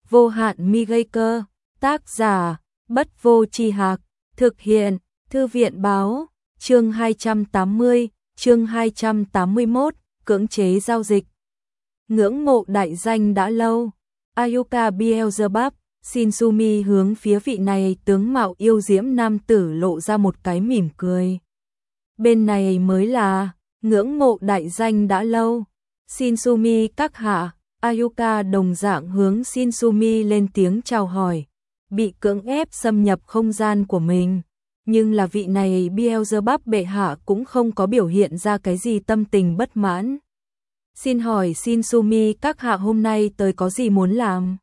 vô hạn mi gây cơ, tác giả, Bất Vô Tri Hạc, thực hiện, Thư viện báo, chương 280, chương 281, cưỡng chế giao dịch. Ngưỡng mộ đại danh đã lâu, Ayuka Beelzebub, Shinsumi hướng phía vị này tướng mạo yêu diễm nam tử lộ ra một cái mỉm cười. Bên này mới là, ngưỡng mộ đại danh đã lâu, Shinsumi các hạ. Ayuka đồng dạng hướng Shinsumi lên tiếng chào hỏi, bị cưỡng ép xâm nhập không gian của mình, nhưng là vị này Beelzebub bệ hạ cũng không có biểu hiện ra cái gì tâm tình bất mãn. Xin hỏi Shinsumi các hạ hôm nay tới có gì muốn làm?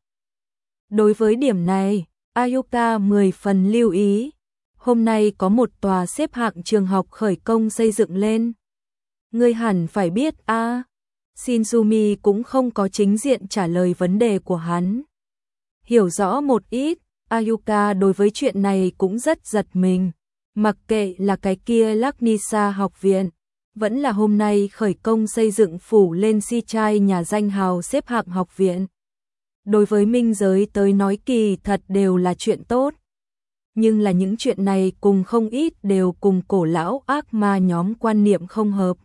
Đối với điểm này, Ayuka 10 phần lưu ý. Hôm nay có một tòa xếp hạng trường học khởi công xây dựng lên. Ngươi hẳn phải biết a. Shinsumi cũng không có chính diện trả lời vấn đề của hắn. Hiểu rõ một ít, Ayuka đối với chuyện này cũng rất giật mình. Mặc kệ là cái kia Laknisa học viện, vẫn là hôm nay khởi công xây dựng phủ lên si trai nhà danh hào xếp hạng học viện. Đối với minh giới tới nói kỳ thật đều là chuyện tốt. Nhưng là những chuyện này cùng không ít đều cùng cổ lão ác ma nhóm quan niệm không hợp.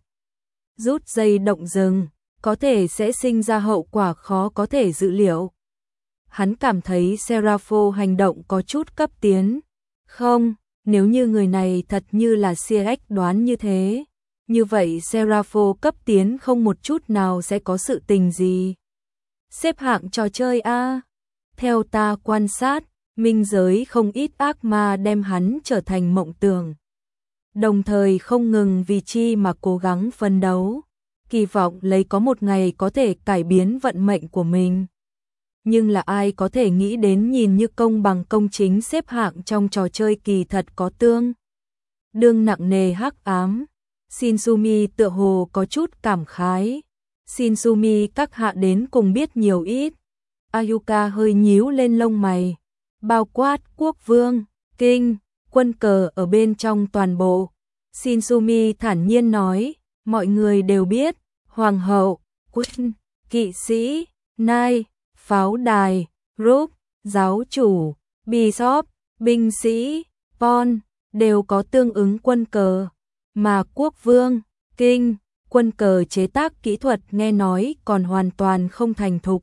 Rút dây động rừng, có thể sẽ sinh ra hậu quả khó có thể dự liệu. Hắn cảm thấy Serapho hành động có chút cấp tiến. Không, nếu như người này thật như là CX đoán như thế, như vậy Serapho cấp tiến không một chút nào sẽ có sự tình gì. Xếp hạng trò chơi A. Theo ta quan sát, minh giới không ít ác ma đem hắn trở thành mộng tưởng. Đồng thời không ngừng vì chi mà cố gắng phấn đấu, kỳ vọng lấy có một ngày có thể cải biến vận mệnh của mình. Nhưng là ai có thể nghĩ đến nhìn như công bằng công chính xếp hạng trong trò chơi kỳ thật có tương đương nặng nề hắc ám. Shinsumi tựa hồ có chút cảm khái. Shinsumi các hạ đến cùng biết nhiều ít. Ayuka hơi nhíu lên lông mày. Bao quát quốc vương, kinh, quân cờ ở bên trong toàn bộ. Shinsumi thản nhiên nói, mọi người đều biết, hoàng hậu, quân, kỵ sĩ, nai, pháo đài, group, giáo chủ, bishop, binh sĩ, pawn, đều có tương ứng quân cờ. Mà quốc vương, kinh, quân cờ chế tác kỹ thuật nghe nói còn hoàn toàn không thành thục.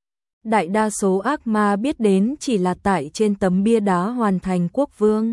Đại đa số ác ma biết đến chỉ là tại trên tấm bia đá hoàn thành quốc vương,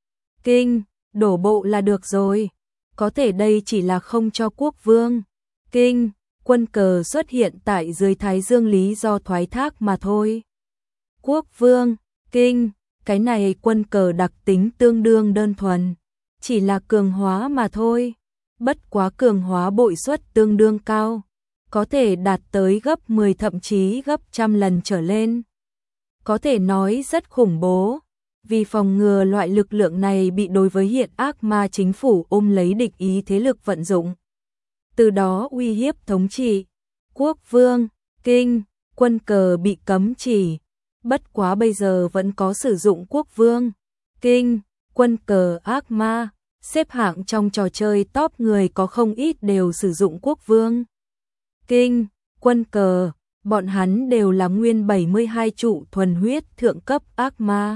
kinh, đổ bộ là được rồi. Có thể đây chỉ là không cho quốc vương, kinh, quân cờ xuất hiện tại dưới thái dương lý do thoái thác mà thôi. Quốc vương, kinh, cái này quân cờ đặc tính tương đương đơn thuần, chỉ là cường hóa mà thôi. Bất quá cường hóa bội suất tương đương cao, có thể đạt tới gấp 10 thậm chí gấp 100 lần trở lên. Có thể nói rất khủng bố, vì phòng ngừa loại lực lượng này bị đối với hiện ác ma chính phủ ôm lấy địch ý thế lực vận dụng. Từ đó uy hiếp thống trị. Quốc vương, kinh, quân cờ bị cấm chỉ. Bất quá bây giờ vẫn có sử dụng quốc vương, kinh, quân cờ ác ma. Xếp hạng trong trò chơi top người có không ít đều sử dụng quốc vương, kinh, quân cờ. Bọn hắn đều là nguyên 72 trụ thuần huyết thượng cấp ác ma.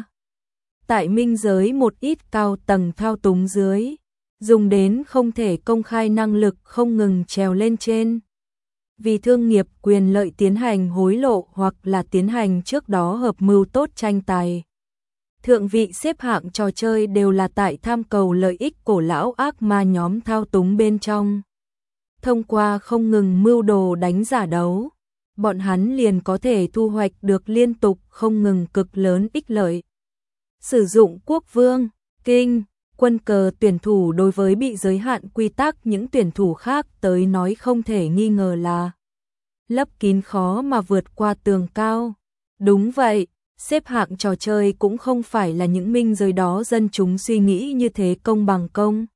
Tại minh giới một ít cao tầng thao túng dưới, dùng đến không thể công khai năng lực không ngừng trèo lên trên. Vì thương nghiệp quyền lợi tiến hành hối lộ hoặc là tiến hành trước đó hợp mưu tốt tranh tài. Thượng vị xếp hạng trò chơi đều là tại tham cầu lợi ích cổ lão ác ma nhóm thao túng bên trong. Thông qua không ngừng mưu đồ đánh giả đấu, bọn hắn liền có thể thu hoạch được liên tục không ngừng cực lớn ích lợi. Sử dụng quốc vương, kinh, quân cờ tuyển thủ đối với bị giới hạn quy tắc những tuyển thủ khác tới nói không thể nghi ngờ là lấp kín khó mà vượt qua tường cao. Đúng vậy, xếp hạng trò chơi cũng không phải là những minh giới đó dân chúng suy nghĩ như thế công bằng công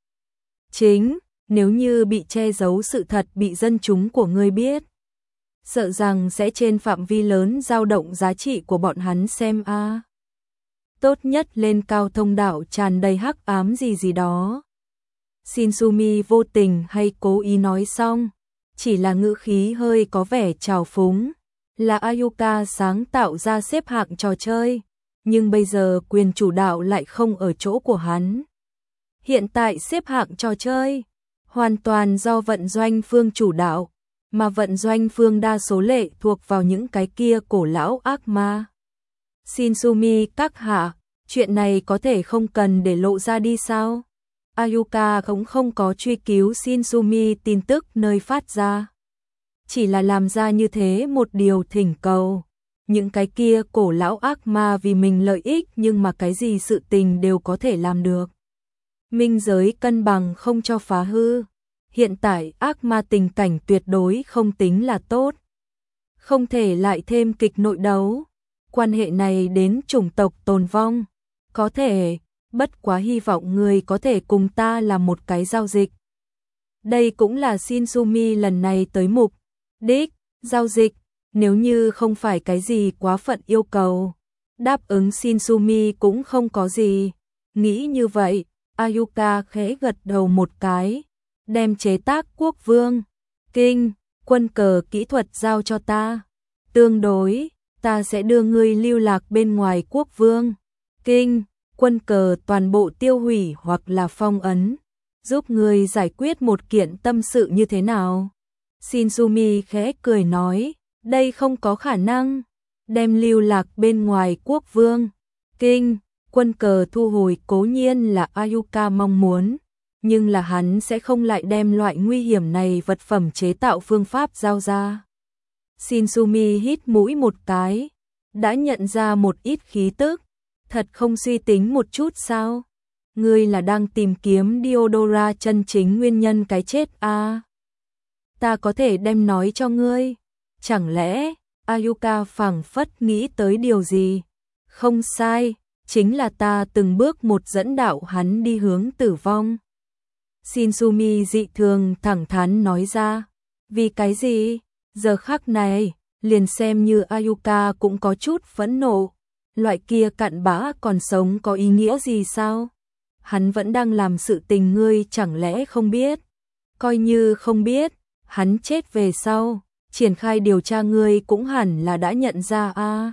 chính. Nếu như bị che giấu sự thật bị dân chúng của ngươi biết, sợ rằng sẽ trên phạm vi lớn dao động giá trị của bọn hắn xem a. Tốt nhất lên cao thông đạo tràn đầy hắc ám gì gì đó. Shinsumi vô tình hay cố ý nói xong, chỉ là ngữ khí hơi có vẻ trào phúng, là Ayuka sáng tạo ra xếp hạng trò chơi, nhưng bây giờ quyền chủ đạo lại không ở chỗ của hắn. Hiện tại xếp hạng trò chơi hoàn toàn do vận doanh phương chủ đạo, mà vận doanh phương đa số lệ thuộc vào những cái kia cổ lão ác ma. Shinsumi các hạ, chuyện này có thể không cần để lộ ra đi sao? Ayuka cũng không có truy cứu Shinsumi tin tức nơi phát ra. Chỉ là làm ra như thế một điều thỉnh cầu. Những cái kia cổ lão ác ma vì mình lợi ích nhưng mà cái gì sự tình đều có thể làm được. Minh giới cân bằng không cho phá hư. Hiện tại ác ma tình cảnh tuyệt đối không tính là tốt. Không thể lại thêm kịch nội đấu. Quan hệ này đến chủng tộc tồn vong. Có thể, bất quá hy vọng người có thể cùng ta làm một cái giao dịch. Đây cũng là Shinsumi lần này tới mục đích, giao dịch, nếu như không phải cái gì quá phận yêu cầu. Đáp ứng Shinsumi cũng không có gì. Nghĩ như vậy, Ayuka khẽ gật đầu một cái, đem chế tác quốc vương, kinh, quân cờ kỹ thuật giao cho ta. Tương đối, ta sẽ đưa ngươi lưu lạc bên ngoài quốc vương, kinh, quân cờ toàn bộ tiêu hủy hoặc là phong ấn, giúp ngươi giải quyết một kiện tâm sự như thế nào. Shinsumi khẽ cười nói, đây không có khả năng, đem lưu lạc bên ngoài quốc vương, kinh, quân cờ thu hồi cố nhiên là Ayuka mong muốn, nhưng là hắn sẽ không lại đem loại nguy hiểm này vật phẩm chế tạo phương pháp giao ra. Shinsumi hít mũi một cái, đã nhận ra một ít khí tức, thật không suy tính một chút sao? Ngươi là đang tìm kiếm Diodora chân chính nguyên nhân cái chết à? Ta có thể đem nói cho ngươi. Chẳng lẽ, Ayuka phảng phất nghĩ tới điều gì? Không sai, chính là ta từng bước một dẫn đạo hắn đi hướng tử vong. Shinsumi dị thường thẳng thắn nói ra. Vì cái gì? Giờ khắc này, liền xem như Ayuka cũng có chút phẫn nộ. Loại kia cặn bã còn sống có ý nghĩa gì sao? Hắn vẫn đang làm sự tình ngươi chẳng lẽ không biết? Coi như không biết, hắn chết về sau, triển khai điều tra ngươi cũng hẳn là đã nhận ra a.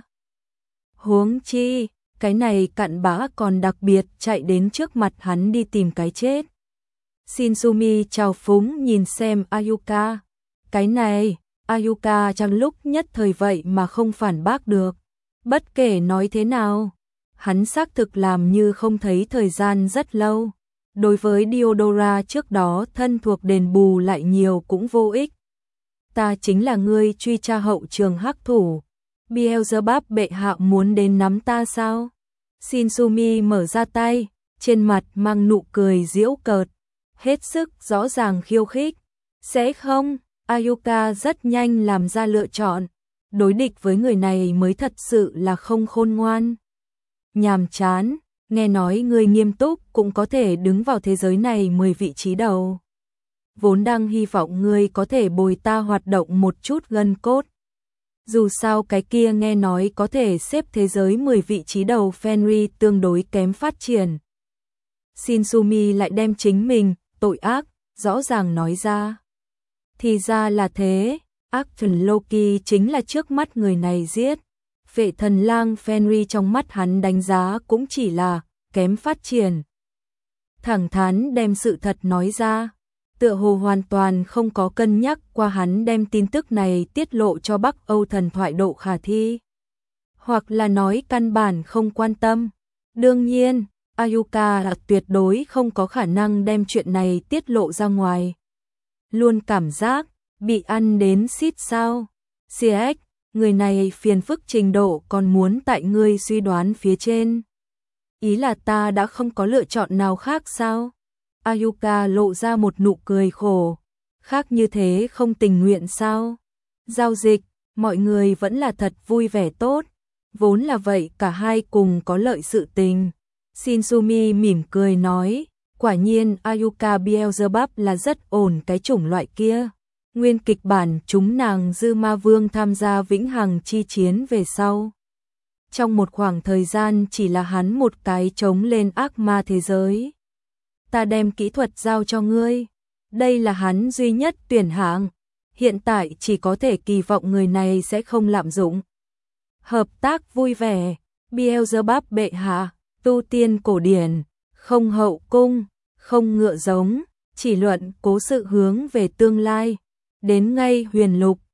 Huống chi, cái này cặn bã còn đặc biệt chạy đến trước mặt hắn đi tìm cái chết. Shinsumi trào phúng nhìn xem Ayuka. Cái này, Ayuka trong lúc nhất thời vậy mà không phản bác được. Bất kể nói thế nào, hắn xác thực làm như không thấy thời gian rất lâu. Đối với Diodora trước đó thân thuộc đền bù lại nhiều cũng vô ích. Ta chính là ngươi truy tra hậu trường hắc thủ. Beelzebub bệ hạ muốn đến nắm ta sao? Shinsumi mở ra tay, trên mặt mang nụ cười giễu cợt, hết sức rõ ràng khiêu khích. Sẽ không, Ayuka rất nhanh làm ra lựa chọn. Đối địch với người này mới thật sự là không khôn ngoan. Nhàm chán, nghe nói người nghiêm túc cũng có thể đứng vào thế giới này 10 vị trí đầu. Vốn đang hy vọng ngươi có thể bồi ta hoạt động một chút gân cốt. Dù sao cái kia nghe nói có thể xếp thế giới 10 vị trí đầu Fenrir tương đối kém phát triển. Shinsumi lại đem chính mình, tội ác, rõ ràng nói ra. Thì ra là thế, ác thần Loki chính là trước mắt người này giết. Vệ thần lang Fenrir trong mắt hắn đánh giá cũng chỉ là kém phát triển. Thẳng thắn đem sự thật nói ra, tựa hồ hoàn toàn không có cân nhắc qua hắn đem tin tức này tiết lộ cho Bắc Âu thần thoại độ khả thi. Hoặc là nói căn bản không quan tâm. Đương nhiên, Ayuka là tuyệt đối không có khả năng đem chuyện này tiết lộ ra ngoài. Luôn cảm giác bị ăn đến xít sao. CX, người này phiền phức trình độ còn muốn tại ngươi suy đoán phía trên. Ý là ta đã không có lựa chọn nào khác sao? Ayuka lộ ra một nụ cười khổ. Khác như thế không tình nguyện sao? Giao dịch, mọi người vẫn là thật vui vẻ tốt. Vốn là vậy cả hai cùng có lợi sự tình. Shinsumi mỉm cười nói. Quả nhiên Ayuka Beelzebub là rất ổn cái chủng loại kia. Nguyên kịch bản chúng nàng Dư Ma Vương tham gia vĩnh hằng chi chiến về sau. Trong một khoảng thời gian chỉ là hắn một cái chống lên ác ma thế giới. Ta đem kỹ thuật giao cho ngươi. Đây là hắn duy nhất tuyển hạng. hiện tại chỉ có thể kỳ vọng người này sẽ không lạm dụng. Hợp tác vui vẻ, Beelzebub bệ hạ, tu tiên cổ điển, không hậu cung, không ngựa giống, chỉ luận cố sự hướng về tương lai. Đến ngay huyền lục,